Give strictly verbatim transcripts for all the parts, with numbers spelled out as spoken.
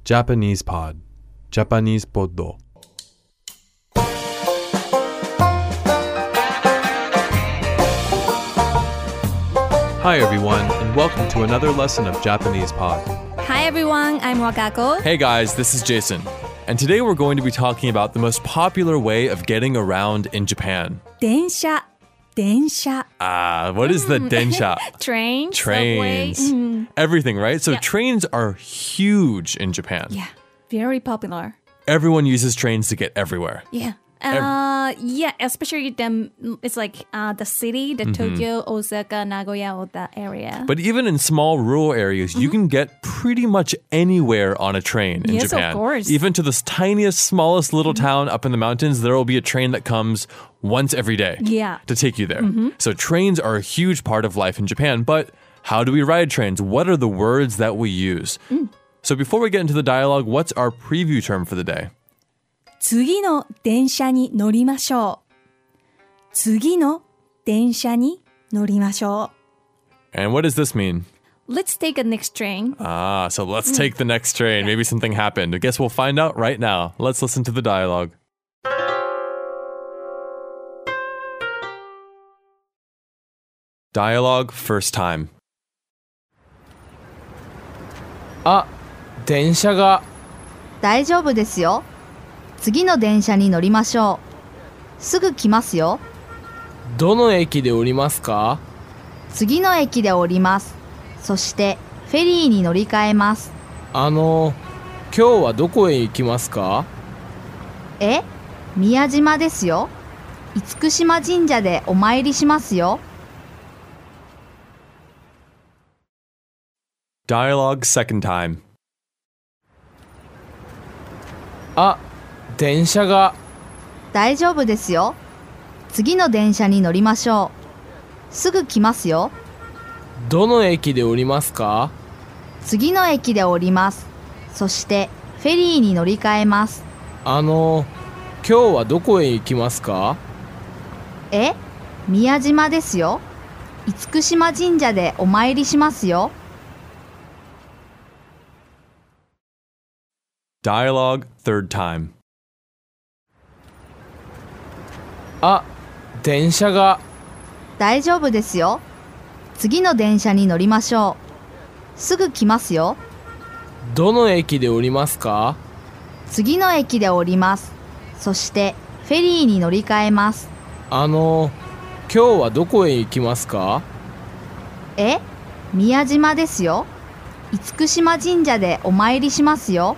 Japanese Pod Japanese Poddo Hi everyone, and welcome to another lesson of Japanese Pod. Hi everyone, I'm Wakako. Hey guys, this is Jason. And today we're going to be talking about the most popular way of getting around in Japan. 電車、電車. Ah, what is the densha? Train, Trains. subway. Mm. Everything, right? So Yeah. trains are huge in Japan. Yeah, very popular. Everyone uses trains to get everywhere. Yeah. Uh, yeah, especially them. It's like uh, the city, the Tokyo, Osaka, Nagoya, or that area. But even in small rural areas, you can get pretty much anywhere on a train in Yes, of Japan. course. Even to this tiniest, smallest little town up in the mountains, there will be a train that comes once every day Yeah. to take you there. So trains are a huge part of life in Japan. But how do we ride trains? What are the words that we use? So before we get into the dialogue, what's our preview term for the day? 次の電車に乗りましょう。次の電車に乗りましょ And what does this mean? う。Let's take a next train. Ah, so let's take the next train. Maybe something happened. I guess we'll find out right now. Let's listen to the dialogue. Dialogue first time. あ、電車が大丈夫ですよ。次の電車に乗りましょう。すぐ来ますよ。 どの駅で降りますか？ 次の駅で降ります。そしてフェリーに乗り換えます。 あの、今日はどこへ行きますか？ え、宮島ですよ。厳島神社でお参りしますよ。 Dialogue second time. あ、電車が大丈夫ですよ。次の電車に乗りましょう。すぐ来ますよ。 どの駅で降りますか？ 次の駅で降ります。そしてフェリーに乗り換えます。 あの、今日はどこへ行きますか？ え、宮島ですよ。厳島神社でお参りしますよ。 Dialogue third time. あ、電車が大丈夫ですよ。次の電車に乗りましょう。すぐ来ますよ。 どの駅で降りますか？ 次の駅で降ります。そしてフェリーに乗り換えます。 あの、今日はどこへ行きますか？ え、宮島ですよ。厳島神社でお参りしますよ。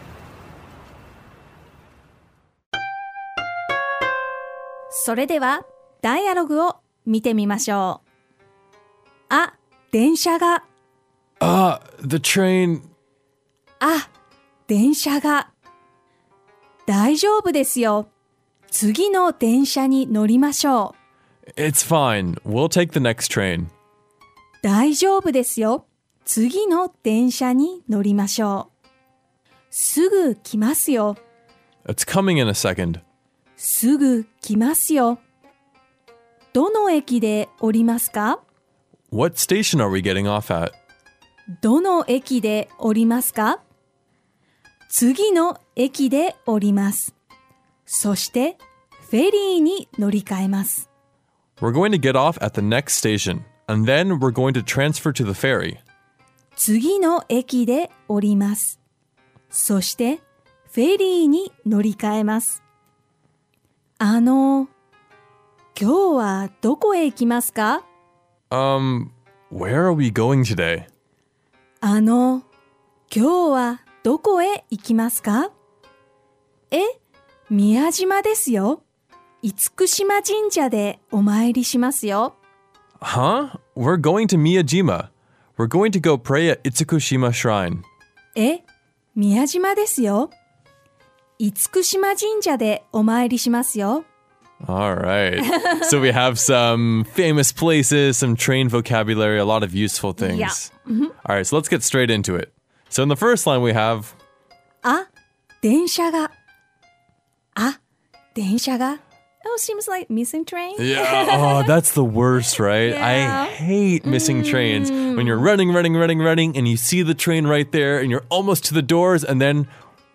それでは、ダイアログを見てみましょう。あ、電車が。 Ah, the train. あ、電車が。大丈夫ですよ。次の電車に乗りましょう。 It's fine. We'll take the next train. 大丈夫ですよ。次の電車に乗りましょう。すぐ来ますよ。 It's coming in a second. すぐ来ますよ。どの駅で降りますか？ What station are we getting off at? どの駅で降りますか？次の駅で降ります。そしてフェリーに乗り換えます。 We're going to get off at the next station, and then we're going to transfer to the ferry. 次の駅で降ります。そしてフェリーに乗り換えます。あの、今日はどこへ行きますか？ Um, where are we going today? あの、今日はどこへ行きますか？え、宮島ですよ。厳島神社でお参りしますよ。 Huh? We're going to Miyajima. We're going to go pray at Itsukushima Shrine. え、宮島ですよ。厳島神社でお参りしますよ。 All right. So we have some famous places, some train vocabulary, a lot of useful things. Yeah. All right, so let's get straight into it. So in the first line we have あ、電車が。あ、電車が。 oh, seems like missing train. Yeah. Oh, that's the worst, right? Yeah. I hate missing trains. When you're running, running, running, running, and you see the train right there, and you're almost to the doors, and then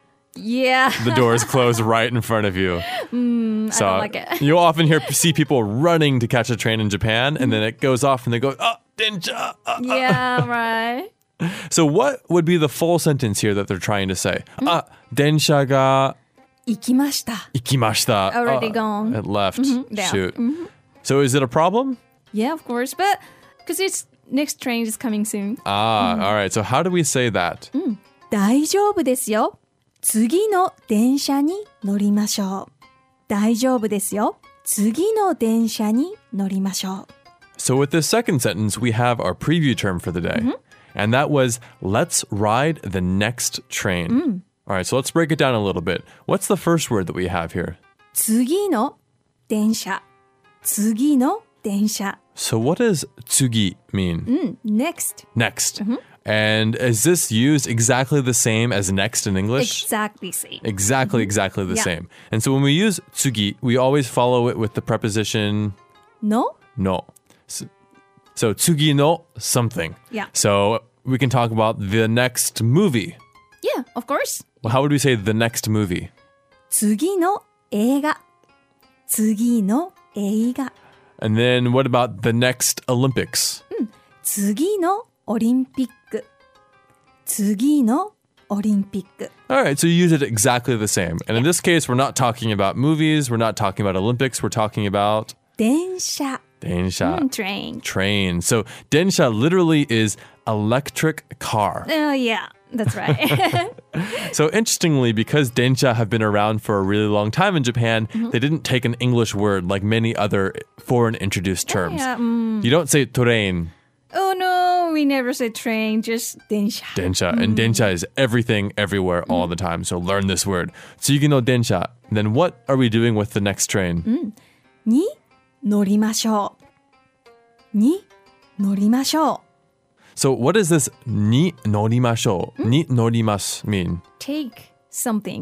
Yeah. the doors close right in front of you. Mm, So I don't like it. you'll often hear see people running to catch a train in Japan, and then it goes off, and they go, "Oh, densha!" uh." Yeah, right. So what would be the full sentence here that they're trying to say? Ah, densha ga 行きました. ikimashita. Already Uh, gone. It left. down. Shoot. So is it a problem? Yeah, of course. But because its next train is coming soon. Ah, all right. So how do we say that? 大丈夫ですよ。次の電車に乗りましょう。大丈夫ですよ。次の電車に乗りましょう。 So with this second sentence, we have our preview term for the day. And that was, let's ride the next train. All right, so let's break it down a little bit. What's the first word that we have here? 次の電車。次の電車。 So what does tsugi mean? Next. Next. And is this used exactly the same as next in English? Exactly same. Exactly, exactly the Yeah. same. And so when we use tsugi, we always follow it with the preposition の no. So, so tsugi no something. Yeah. So we can talk about the next movie. Yeah, of course. Well, how would we say the next movie? 次の映画。次の映画。 And then what about the next Olympics? 次のオリンピック。次のオリンピック。 All right, so you use it exactly the same. And in this case, we're not talking about movies, we're not talking about Olympics, we're talking about 電車。 densha, Mm, train. train. So densha literally is electric car. Oh, yeah, that's right. So interestingly, because densha have been around for a really long time in Japan, they didn't take an English word like many other foreign introduced terms. yeah, mm. You don't say train, Oh, no, we never say train, just 電車。 densha. And densha is everything, everywhere, all the time. So learn this word. Tsugi no densha. Then what are we doing with the next train? に乗りましょう。に乗りましょう。 So what does this ni norimashou, ni norimasu mean? Take something.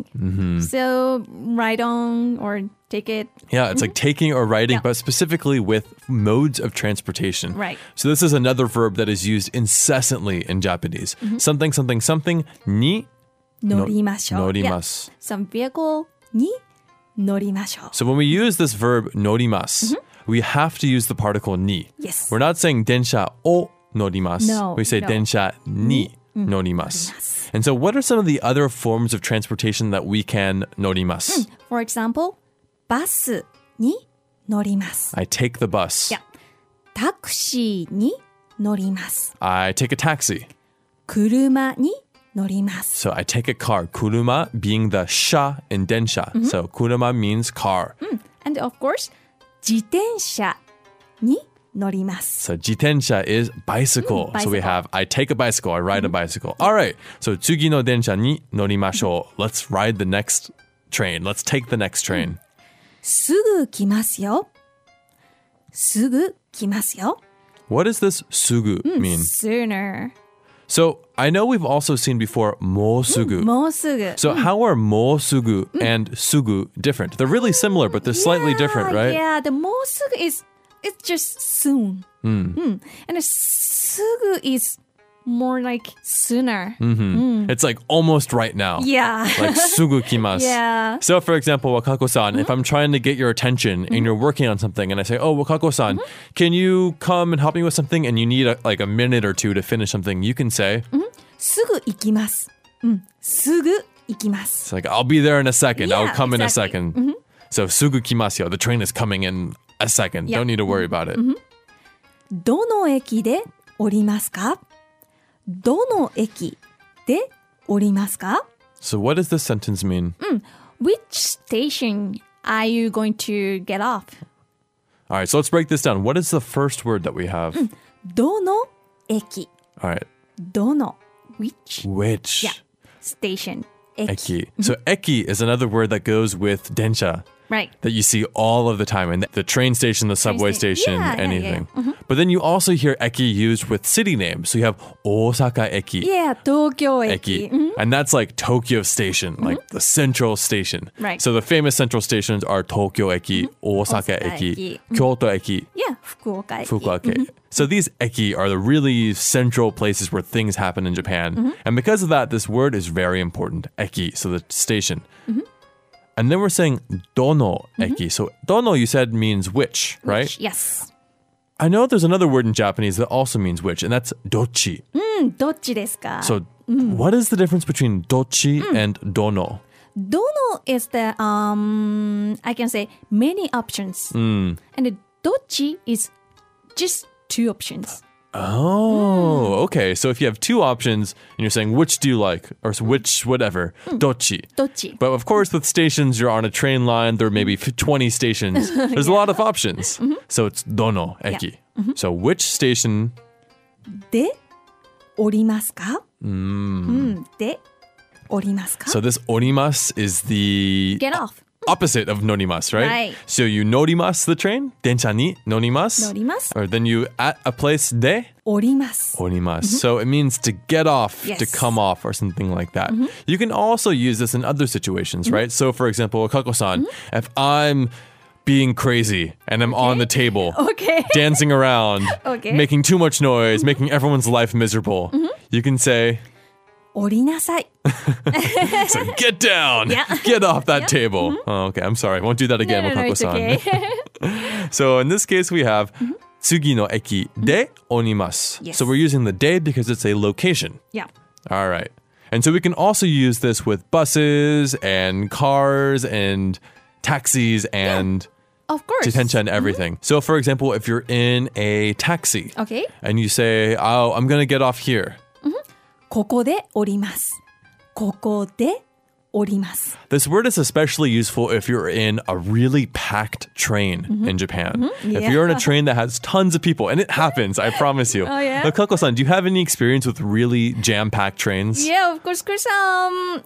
So ride on or take it. Yeah, it's like taking or riding, Yeah. but specifically with modes of transportation. Right. So this is another verb that is used incessantly in Japanese. Something, something, something, ni 乗りましょう。Yeah. norimasu. Some vehicle に乗りましょう。 So when we use this verb norimasu, we have to use the particle ni. Yes. We're not saying densha o norimasu. No, we say no. densha ni norimasu. And so what are some of the other forms of transportation that we can norimasu? For example, バスに乗ります。 I take the bus. Yeah. タクシーに乗ります。 I take a taxi. 車に乗ります。 So I take a car. Kuruma being the sha in densha. So kuruma means car. And of course, 自転車に乗ります。 So jitensha is bicycle. Mm, So we bicycle. have I take a bicycle, I ride a bicycle. All right. So tsugi no densha ni norimashou. Let's ride the next train. Let's take the next train. すぐ来ますよ。すぐ来ますよ。 What does this sugu mean? Sooner. So I know we've also seen before mo sugu. もうすぐ。 So how are mo sugu and sugu different? They're really similar, but they're slightly Yeah, different, right? Yeah, the もうすぐ is it's just soon. Mm. And the すぐ is more like sooner. It's like almost right now. Yeah. Like sugu kimasu. Yeah. So for example, Wakako-san, if I'm trying to get your attention and you're working on something and I say, oh, Wakako-san, can you come and help me with something? And you need a, like a minute or two to finish something, you can say, すぐ行きます。うん。すぐ行きます。 it's like, I'll be there in a second. I'll Yeah, come in a exactly. second. So sugu kimasu, the train is coming in a second. Yeah. Don't need to worry about it. どの駅で降りますか？どの駅で降りますか？ So what does this sentence mean? Which station are you going to get off? All right, so let's break this down. What is the first word that we have? どの駅 All right, どの which which? Yeah. station 駅 Eki. So eki is another word that goes with densha. Right. that you see all of the time in the train station, the subway sta- station, yeah, yeah, anything. yeah. But then you also hear eki used with city names. So you have Osaka eki, Yeah, Tokyo eki, eki. and that's like Tokyo Station, like the central station. Right. So the famous central stations are Tokyo eki, Osaka Osaka eki, eki. Kyoto eki, Yeah, Fukuoka eki. Fukuoka eki. So these eki are the really central places where things happen in Japan. And because of that, this word is very important. Eki, so the station. And then we're saying dono eki. So dono, you said, means which, right? Yes. I know there's another word in Japanese that also means which, and that's dochi. うん、どっちですか? So what is the difference between dochi and dono? Dono is the, um, I can say, many options. And the dochi is just two options. Oh, okay. So if you have two options and you're saying which do you like, or which whatever, dochi. Dochi. But of course, with stations, you're on a train line. There may be twenty stations. There's a lot of options. So it's dono eki. So which station? で、降りますか? うん、で、降りますか? So this orimas is the Get off. opposite of norimas, right? Right. So you norimas the train, densha ni norimas. 乗ります. Or then you at a place de 降ります. orimas. So it means to get off, Yes. to come off, or something like that. You can also use this in other situations, right? So for example, Kako-san, if I'm being crazy and I'm on the table, Okay. dancing around, Okay. making too much noise, making everyone's life miserable, you can say, 降りなさい. so get down, Yeah. get off that table. Oh, okay, I'm sorry. I won't do that again, No, no, no, it's Wakako-san. okay. So in this case, we have tsugi no eki de onimasu. Yes. So we're using the de because it's a location. Yeah. All right. And so we can also use this with buses and cars and taxis and Of course. jitensha and everything. So for example, if you're in a taxi Okay. and you say, oh, I'm going to get off here. ここで降ります. ここで降ります. This word is especially useful if you're in a really packed train in Japan. If Yeah. you're in a train that has tons of people, and it happens, I promise you. Oh, yeah? Now, Kako-san, do you have any experience with really jam-packed trains? Yeah, of course, because um,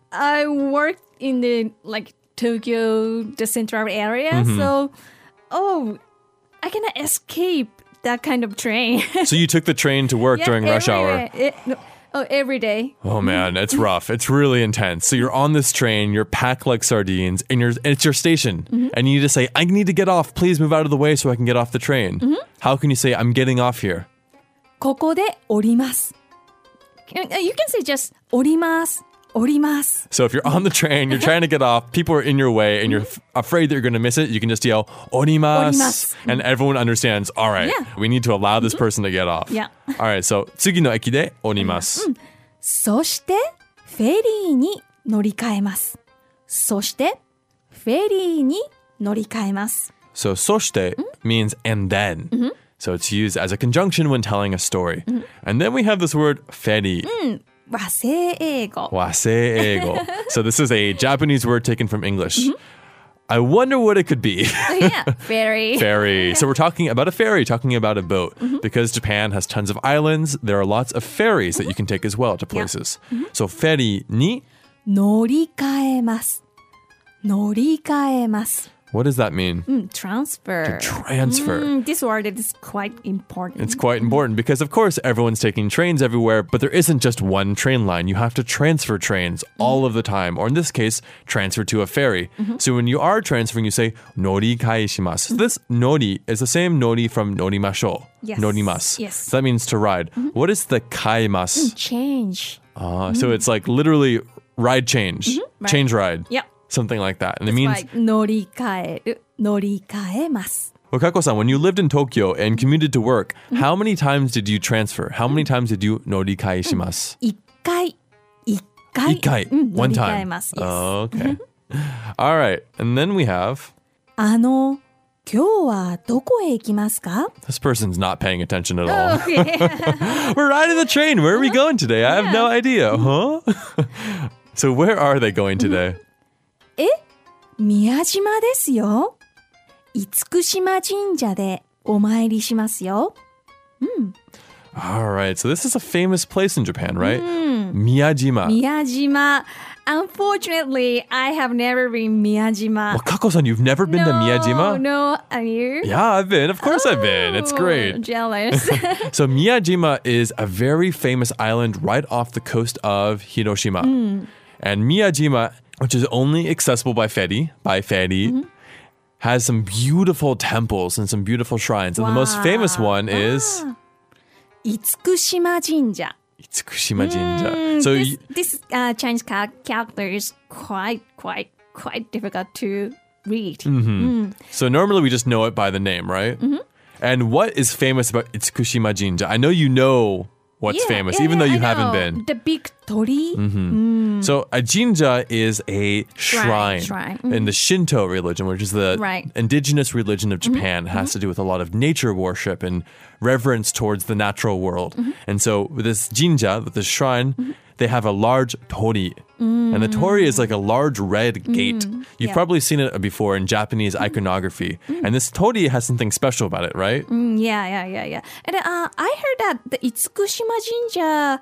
I worked in the like Tokyo, the central area, so oh, I cannot escape that kind of train. So you took the train to work Yeah, during rush hour. everywhere. It- no, oh, every day. Oh man, it's rough. It's really intense. So you're on this train, you're packed like sardines, and you're and it's your station. And you need to say, I need to get off. Please move out of the way so I can get off the train. How can you say, I'm getting off here? ここで降ります. You can say just 降ります. 降ります. So if you're on the train, you're trying to get off, people are in your way, and you're f- afraid that you're going to miss it, you can just yell, orimasu. Orimasu. And everyone understands, all right, Yeah. we need to allow this person to get off. Yeah. All right, so, 次の駅でorimasu. そしてフェリーに乗り換えます。そしてフェリーに乗り換えます。 So, そして means and then. So it's used as a conjunction when telling a story. And then we have this word, ferry. 和製英語。 Waseigo. So this is a Japanese word taken from English. I wonder what it could be. Yeah, ferry. Ferry. So we're talking about a ferry, talking about a boat. Because Japan has tons of islands, there are lots of ferries that you can take as well to places. So ferry ni, 乗り換えます。乗り換えます。 what does that mean? Mm, transfer. Transfer. Mm, this word is quite important. It's quite important because, of course, everyone's taking trains everywhere, but there isn't just one train line. You have to transfer trains all of the time, or in this case, transfer to a ferry. So when you are transferring, you say nori kai shimasu. So this nori is the same nori from norimasho. Yes. Norimasu. Yes. So that means to ride. What is the kaimasu? Change. Uh, so it's like literally ride change, right. change ride. Yep. Something like that. And it It's means like 乗り換える。乗り換えます。 Wakako-san, when you lived in Tokyo and commuted to work, how many times did you transfer? How many times did you norikai shimasu? 一回。一回。 Ikai. うん One 乗り換え time. ます。Yes. Oh, okay. All right. And then we have あの、今日はどこへ行きますか? this person's not paying attention at all. Okay. We're riding the train. Where are we going today? I have no idea. Huh? So where are they going today? え、宮島ですよ。厳島神社でお参りしますよ。 All right. So this is a famous place in Japan, right? Miyajima. 宮島。 unfortunately, I have never been Miyajima. Well, Kako-san, you've never been no, to Miyajima? No, are you? Yeah, I've been. Of course I've been. It's Oh, great. Jealous. So Miyajima is a very famous island right off the coast of Hiroshima. Mm. And Miyajima, which is only accessible by ferry, by ferry, Mm-hmm. has some beautiful temples and some beautiful shrines. And the most Wow. famous one is Ah. Itsukushima Jinja. Itsukushima Jinja. Mm, So this, y- this uh, Chinese ca- character is quite, quite, quite difficult to read. Mm-hmm. So normally we just know it by the name, right? Mm-hmm. And what is famous about Itsukushima Jinja? I know you know what's Yeah, famous, yeah, even yeah, though you I haven't know. been. The big tori. So a jinja is a shrine, shrine. in the Shinto religion, which is the Right. indigenous religion of Japan. It has to do with a lot of nature worship and reverence towards the natural world. And so with this jinja, with this shrine, they have a large tori. And the tori is like a large red gate. You've Yeah. probably seen it before in Japanese iconography. And this tori has something special about it, right? Mm, yeah, yeah, yeah, yeah. And uh, I heard that the Itsukushima Jinja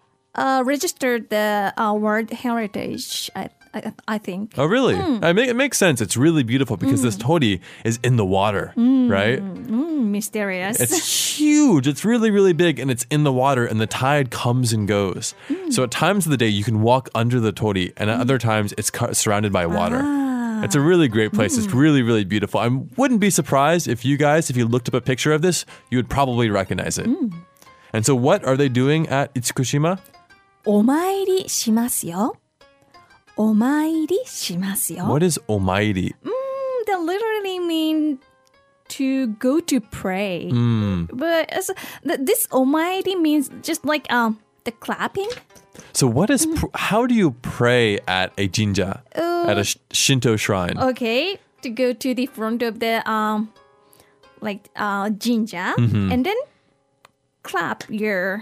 uh, registered the uh, World Heritage, I, I, I think. Oh, really? I make, it makes sense. It's really beautiful because this tori is in the water, right? Mm, mysterious. It's huge. It's really, really big, and it's in the water, and the tide comes and goes. So at times of the day, you can walk under the tori, and at other times, it's cu- surrounded by water. It's a really great place. It's really, really beautiful. I wouldn't be surprised if you guys, if you looked up a picture of this, you would probably recognize it. And so what are they doing at Itsukushima? お参りしますよ。お参りしますよ。 What is omairi? Mm, that literally mean to go to pray. But as, th- this omairi means just like um the clapping. So what is, pr- how do you pray at a jinja, at a sh- Shinto shrine? Okay, to go to the front of the um like uh jinja and then clap your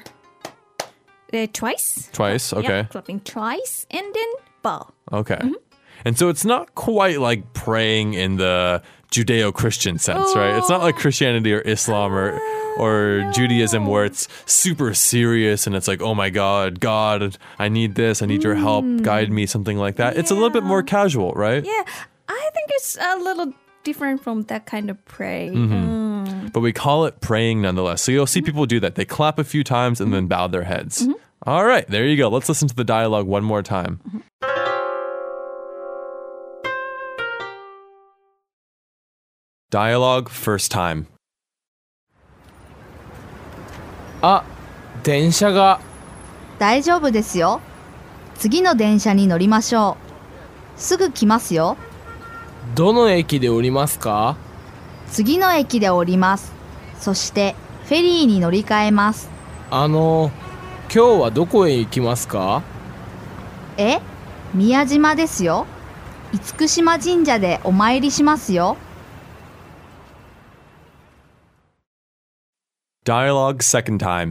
uh, twice. Twice, Yeah, okay. clapping twice and then bow. Okay. And so it's not quite like praying in the Judeo-Christian sense, right? It's not like Christianity or Islam or or Judaism where it's super serious and it's like, oh my God, God, I need this, I need your help, guide me, something like that. It's a little bit more casual, right? Yeah, I think it's a little different from that kind of pray. Mm. But we call it praying nonetheless. So you'll see people do that. They clap a few times and then bow their heads. All right, there you go. Let's listen to the dialogue one more time. Dialogue first time. あ、電車が大丈夫ですよ。次の電車に乗りましょう。すぐ来ますよ。 どの駅で降りますか？ 次の駅で降ります。そしてフェリーに乗り換えます。 あの、今日はどこへ行きますか？ え、宮島ですよ。厳島神社でお参りしますよ。 Dialogue second time.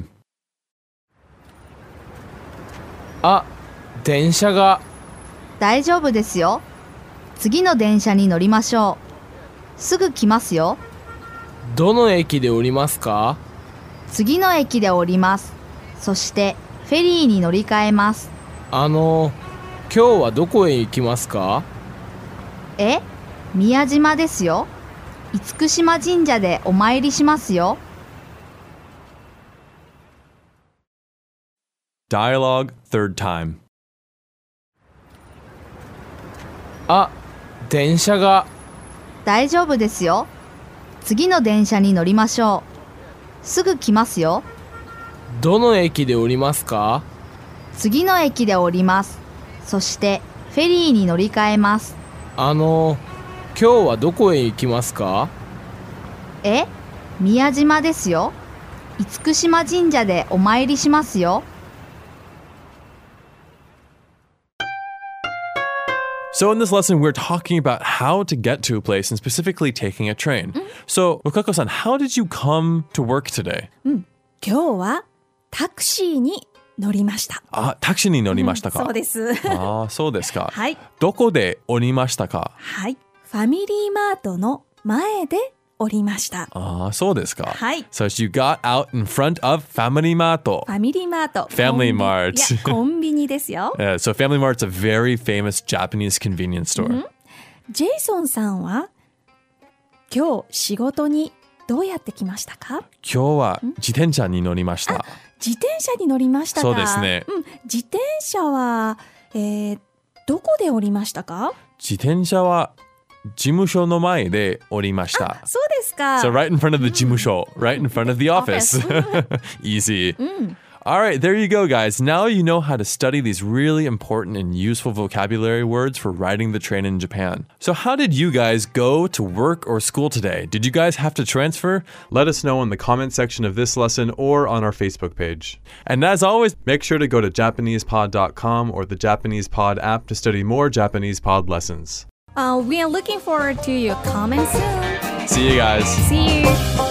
あ、電車が大丈夫ですよ。次の電車に乗りましょう。すぐ来ますよ。 どの駅で降りますか？ 次の駅で降ります。そしてフェリーに乗り換えます。 あの、今日はどこへ行きますか？ え、宮島ですよ。厳島神社でお参りしますよ。 Dialogue third time. あ、電車が大丈夫ですよ。次の電車に乗りましょう。すぐ来ますよ。 どの駅で降りますか？ 次の駅で降ります。そしてフェリーに乗り換えます。 あの、今日はどこへ行きますか？ え、宮島ですよ。厳島神社でお参りしますよ。 So in this lesson, we're talking about how to get to a place and specifically taking a train. So, Wakako-san, how did you come to work today? 今日はタクシーに乗りました。 あ、タクシーに乗りましたか？ そうです。 ああ、そうですか。 はい。 どこで降りましたか？ はい。ファミリーマートの前で降りました。 ああ、そうですか。 はい。 So you got out in front of Family Mart. ファミリーマート。 Family コンビ Mart いや、コンビニですよ。 Yeah, so Family Mart's a very famous Japanese convenience store. ジェイソンさんは今日仕事にどうやって来ましたか？ 今日は自転車に乗りました。 自転車に乗りましたか？ そうですね。 うん、自転車は、えー、どこで降りましたか？ 自転車は事務所の前で降りました。 そうですか。 So right in front of the 事務所, right in front of the office. Easy. All right, there you go, guys. Now you know how to study these really important and useful vocabulary words for riding the train in Japan. So how did you guys go to work or school today? Did you guys have to transfer? Let us know in the comment section of this lesson or on our Facebook page. And as always, Make sure to go to Japanese pod dot com or the Japanese Pod app to study more Japanese pod lessons. Uh, we are looking forward to your comments soon. see you guys. See you.